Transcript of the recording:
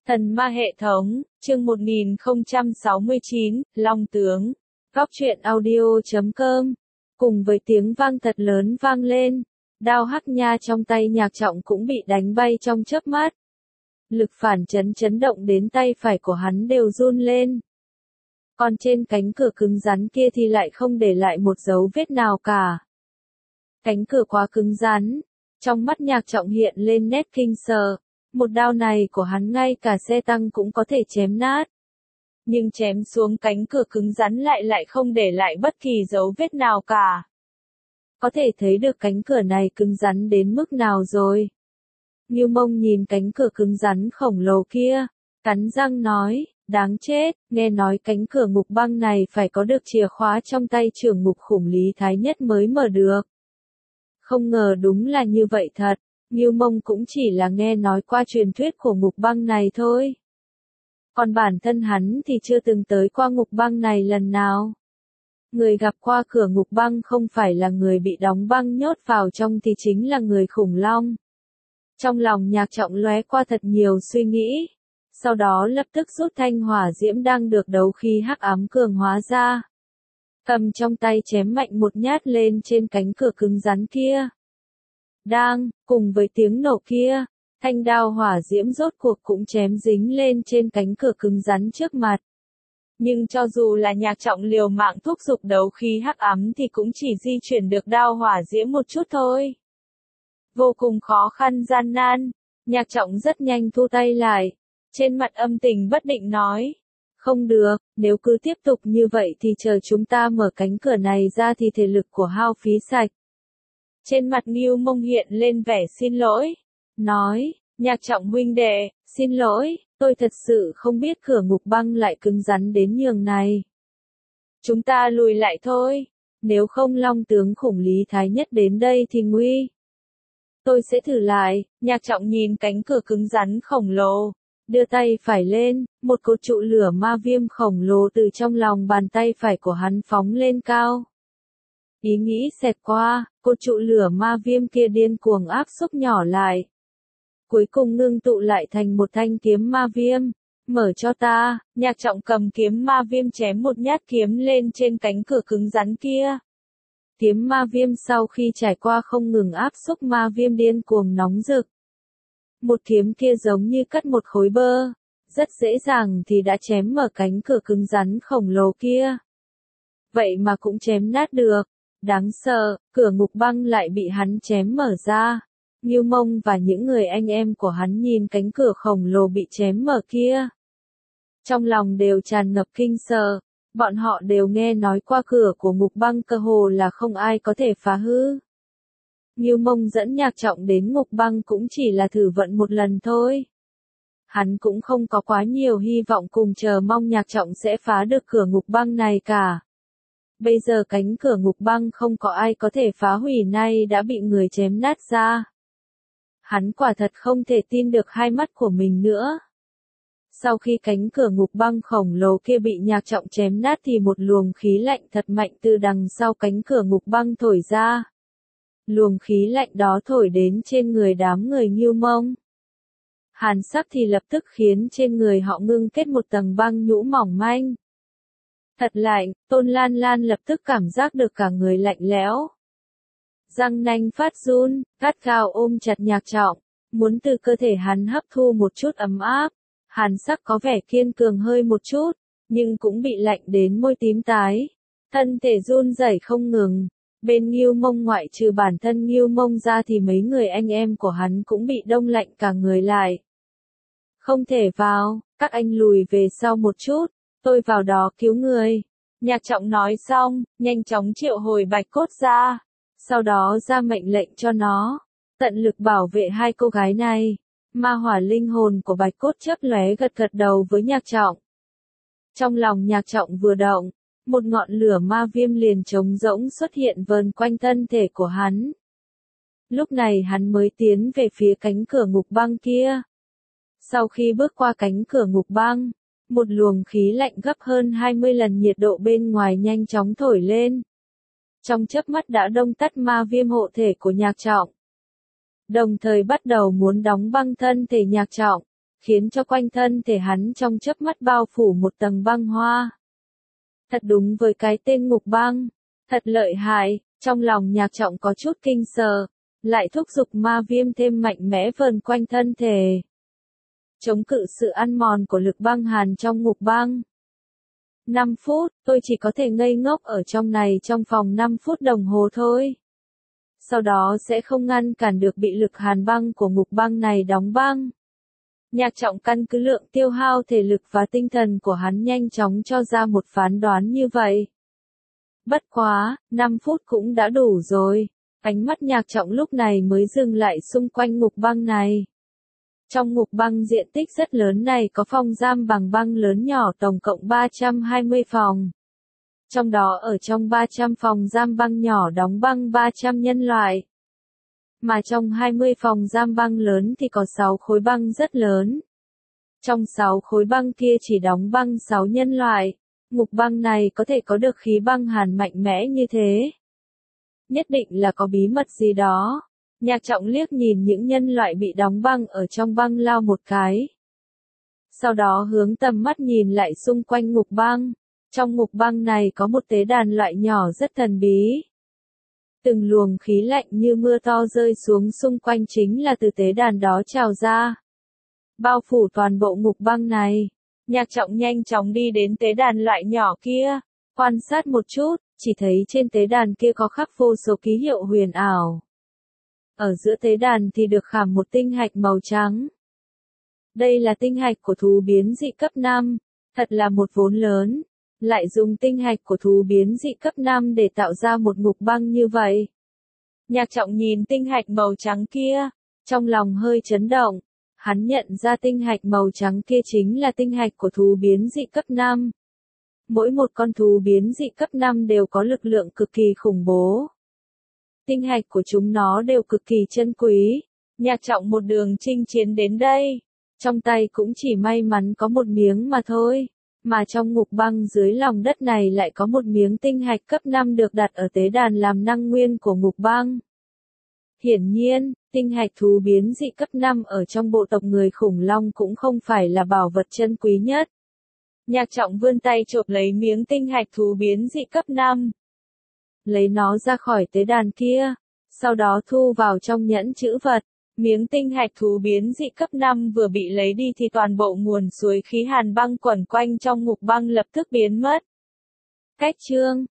Thần ma hệ thống, chương 1069, Long tướng. Góc truyện audio.com. Cùng với tiếng vang thật lớn vang lên, đao hắc nha trong tay Nhạc Trọng cũng bị đánh bay trong chớp mắt. Lực phản chấn chấn động đến tay phải của hắn đều run lên. Còn trên cánh cửa cứng rắn kia thì lại không để lại một dấu vết nào cả. Cánh cửa quá cứng rắn, trong mắt Nhạc Trọng hiện lên nét kinh sợ. Một đao này của hắn ngay cả xe tăng cũng có thể chém nát. Nhưng chém xuống cánh cửa cứng rắn lại không để lại bất kỳ dấu vết nào cả. Có thể thấy được cánh cửa này cứng rắn đến mức nào rồi. Ngưu Mông nhìn cánh cửa cứng rắn khổng lồ kia, cắn răng nói, đáng chết, nghe nói cánh cửa ngục băng này phải có được chìa khóa trong tay trưởng ngục khủng Lý Thái Nhất mới mở được. Không ngờ đúng là như vậy thật. Ngưu Mông cũng chỉ là nghe nói qua truyền thuyết của ngục băng này thôi. Còn bản thân hắn thì chưa từng tới qua ngục băng này lần nào. Người gặp qua cửa ngục băng không phải là người bị đóng băng nhốt vào trong thì chính là người khủng long. Trong lòng Nhạc Trọng lóe qua thật nhiều suy nghĩ. Sau đó lập tức rút thanh hỏa diễm đang được đấu khí hắc ám cường hóa ra. Cầm trong tay chém mạnh một nhát lên trên cánh cửa cứng rắn kia. Đang, cùng với tiếng nổ kia, thanh đao hỏa diễm rốt cuộc cũng chém dính lên trên cánh cửa cứng rắn trước mặt. Nhưng cho dù là Nhạc Trọng liều mạng thúc giục đấu khí hắc ám thì cũng chỉ di chuyển được đao hỏa diễm một chút thôi. Vô cùng khó khăn gian nan, Nhạc Trọng rất nhanh thu tay lại, trên mặt âm tình bất định nói. Không được, nếu cứ tiếp tục như vậy thì chờ chúng ta mở cánh cửa này ra thì thể lực của hao phí sạch. Trên mặt Ngưu Mông hiện lên vẻ xin lỗi, nói, Nhạc Trọng huynh đệ, xin lỗi, tôi thật sự không biết cửa ngục băng lại cứng rắn đến nhường này. Chúng ta lùi lại thôi, nếu không Long tướng khủng Lý Thái Nhất đến đây thì nguy. Tôi sẽ thử lại, Nhạc Trọng nhìn cánh cửa cứng rắn khổng lồ, đưa tay phải lên, một cột trụ lửa ma viêm khổng lồ từ trong lòng bàn tay phải của hắn phóng lên cao. Ý nghĩ xẹt qua, cột trụ lửa ma viêm kia điên cuồng áp xúc nhỏ lại. Cuối cùng ngưng tụ lại thành một thanh kiếm ma viêm. Mở cho ta, Nhạc Trọng cầm kiếm ma viêm chém một nhát kiếm lên trên cánh cửa cứng rắn kia. Kiếm ma viêm sau khi trải qua không ngừng áp xúc ma viêm điên cuồng nóng rực. Một kiếm kia giống như cắt một khối bơ, rất dễ dàng thì đã chém mở cánh cửa cứng rắn khổng lồ kia. Vậy mà cũng chém nát được. Đáng sợ, cửa ngục băng lại bị hắn chém mở ra. Ngưu Mông và những người anh em của hắn nhìn cánh cửa khổng lồ bị chém mở kia. Trong lòng đều tràn ngập kinh sợ, bọn họ đều nghe nói qua cửa của ngục băng cơ hồ là không ai có thể phá hư. Ngưu Mông dẫn Nhạc Trọng đến ngục băng cũng chỉ là thử vận một lần thôi. Hắn cũng không có quá nhiều hy vọng cùng chờ mong Nhạc Trọng sẽ phá được cửa ngục băng này cả. Bây giờ cánh cửa ngục băng không có ai có thể phá hủy nay đã bị người chém nát ra. Hắn quả thật không thể tin được hai mắt của mình nữa. Sau khi cánh cửa ngục băng khổng lồ kia bị Nhạc Trọng chém nát thì một luồng khí lạnh thật mạnh từ đằng sau cánh cửa ngục băng thổi ra. Luồng khí lạnh đó thổi đến trên người đám người Ngưu Mông. Hàn sắc thì lập tức khiến trên người họ ngưng kết một tầng băng nhũ mỏng manh. Thật lạnh, Tôn Lan Lan lập tức cảm giác được cả người lạnh lẽo. Răng nanh phát run, gắt gao ôm chặt Nhạc Trọng, muốn từ cơ thể hắn hấp thu một chút ấm áp. Hàn sắc có vẻ kiên cường hơi một chút, nhưng cũng bị lạnh đến môi tím tái. Thân thể run rẩy không ngừng. Bên Ngưu Mông ngoại trừ bản thân Ngưu Mông ra thì mấy người anh em của hắn cũng bị đông lạnh cả người lại. Không thể vào, các anh lùi về sau một chút. Tôi vào đó cứu người. Nhạc Trọng nói xong, nhanh chóng triệu hồi Bạch Cốt ra. Sau đó ra mệnh lệnh cho nó. Tận lực bảo vệ hai cô gái này. Ma hỏa linh hồn của Bạch Cốt chớp lóe gật gật đầu với Nhạc Trọng. Trong lòng Nhạc Trọng vừa động, một ngọn lửa ma viêm liền trống rỗng xuất hiện vờn quanh thân thể của hắn. Lúc này hắn mới tiến về phía cánh cửa ngục băng kia. Sau khi bước qua cánh cửa ngục băng, một luồng khí lạnh gấp hơn 20 lần nhiệt độ bên ngoài nhanh chóng thổi lên. Trong chớp mắt đã đông tắt ma viêm hộ thể của Nhạc Trọng. Đồng thời bắt đầu muốn đóng băng thân thể Nhạc Trọng. khiến cho quanh thân thể hắn trong chớp mắt bao phủ một tầng băng hoa. Thật đúng với cái tên ngục băng, thật lợi hại, trong lòng Nhạc Trọng có chút kinh sợ, lại thúc giục ma viêm thêm mạnh mẽ vờn quanh thân thể. Chống cự sự ăn mòn của lực băng hàn trong ngục băng. 5 phút, tôi chỉ có thể ngây ngốc ở trong này trong vòng 5 phút đồng hồ thôi. Sau đó sẽ không ngăn cản được bị lực hàn băng của ngục băng này đóng băng. Nhạc Trọng căn cứ lượng tiêu hao thể lực và tinh thần của hắn nhanh chóng cho ra một phán đoán như vậy. Bất quá, 5 phút cũng đã đủ rồi. Ánh mắt Nhạc Trọng lúc này mới dừng lại xung quanh ngục băng này. Trong ngục băng diện tích rất lớn này có phòng giam bằng băng lớn nhỏ tổng cộng 320 phòng. Trong đó ở trong 300 phòng giam băng nhỏ đóng băng 300 nhân loại. Mà trong 20 phòng giam băng lớn thì có 6 khối băng rất lớn. Trong 6 khối băng kia chỉ đóng băng 6 nhân loại. Ngục băng này có thể có được khí băng hàn mạnh mẽ như thế. Nhất định là có bí mật gì đó. Nhạc Trọng liếc nhìn những nhân loại bị đóng băng ở trong băng lao một cái. Sau đó hướng tầm mắt nhìn lại xung quanh ngục băng. Trong ngục băng này có một tế đàn loại nhỏ rất thần bí. Từng luồng khí lạnh như mưa to rơi xuống xung quanh chính là từ tế đàn đó trào ra. Bao phủ toàn bộ ngục băng này. Nhạc Trọng nhanh chóng đi đến tế đàn loại nhỏ kia. Quan sát một chút, chỉ thấy trên tế đàn kia có khắc vô số ký hiệu huyền ảo. Ở giữa tế đàn thì được khảm một tinh hạch màu trắng. Đây là tinh hạch của thú biến dị cấp 5, thật là một vốn lớn. Lại dùng tinh hạch của thú biến dị cấp 5 để tạo ra một ngục băng như vậy. Nhạc Trọng nhìn tinh hạch màu trắng kia, trong lòng hơi chấn động. Hắn nhận ra tinh hạch màu trắng kia chính là tinh hạch của thú biến dị cấp 5. Mỗi một con thú biến dị cấp 5 đều có lực lượng cực kỳ khủng bố. Tinh hạch của chúng nó đều cực kỳ chân quý. Nhạc Trọng một đường chinh chiến đến đây. Trong tay cũng chỉ may mắn có một miếng mà thôi. Mà trong ngục băng dưới lòng đất này lại có một miếng tinh hạch cấp 5 được đặt ở tế đàn làm năng nguyên của ngục băng. Hiển nhiên, tinh hạch thú biến dị cấp 5 ở trong bộ tộc người khủng long cũng không phải là bảo vật chân quý nhất. Nhạc Trọng vươn tay chộp lấy miếng tinh hạch thú biến dị cấp 5. Lấy nó ra khỏi tế đàn kia, sau đó thu vào trong nhẫn trữ vật. Miếng tinh hạch thú biến dị cấp 5 vừa bị lấy đi thì toàn bộ nguồn suối khí hàn băng quẩn quanh trong ngục băng lập tức biến mất. Cách chương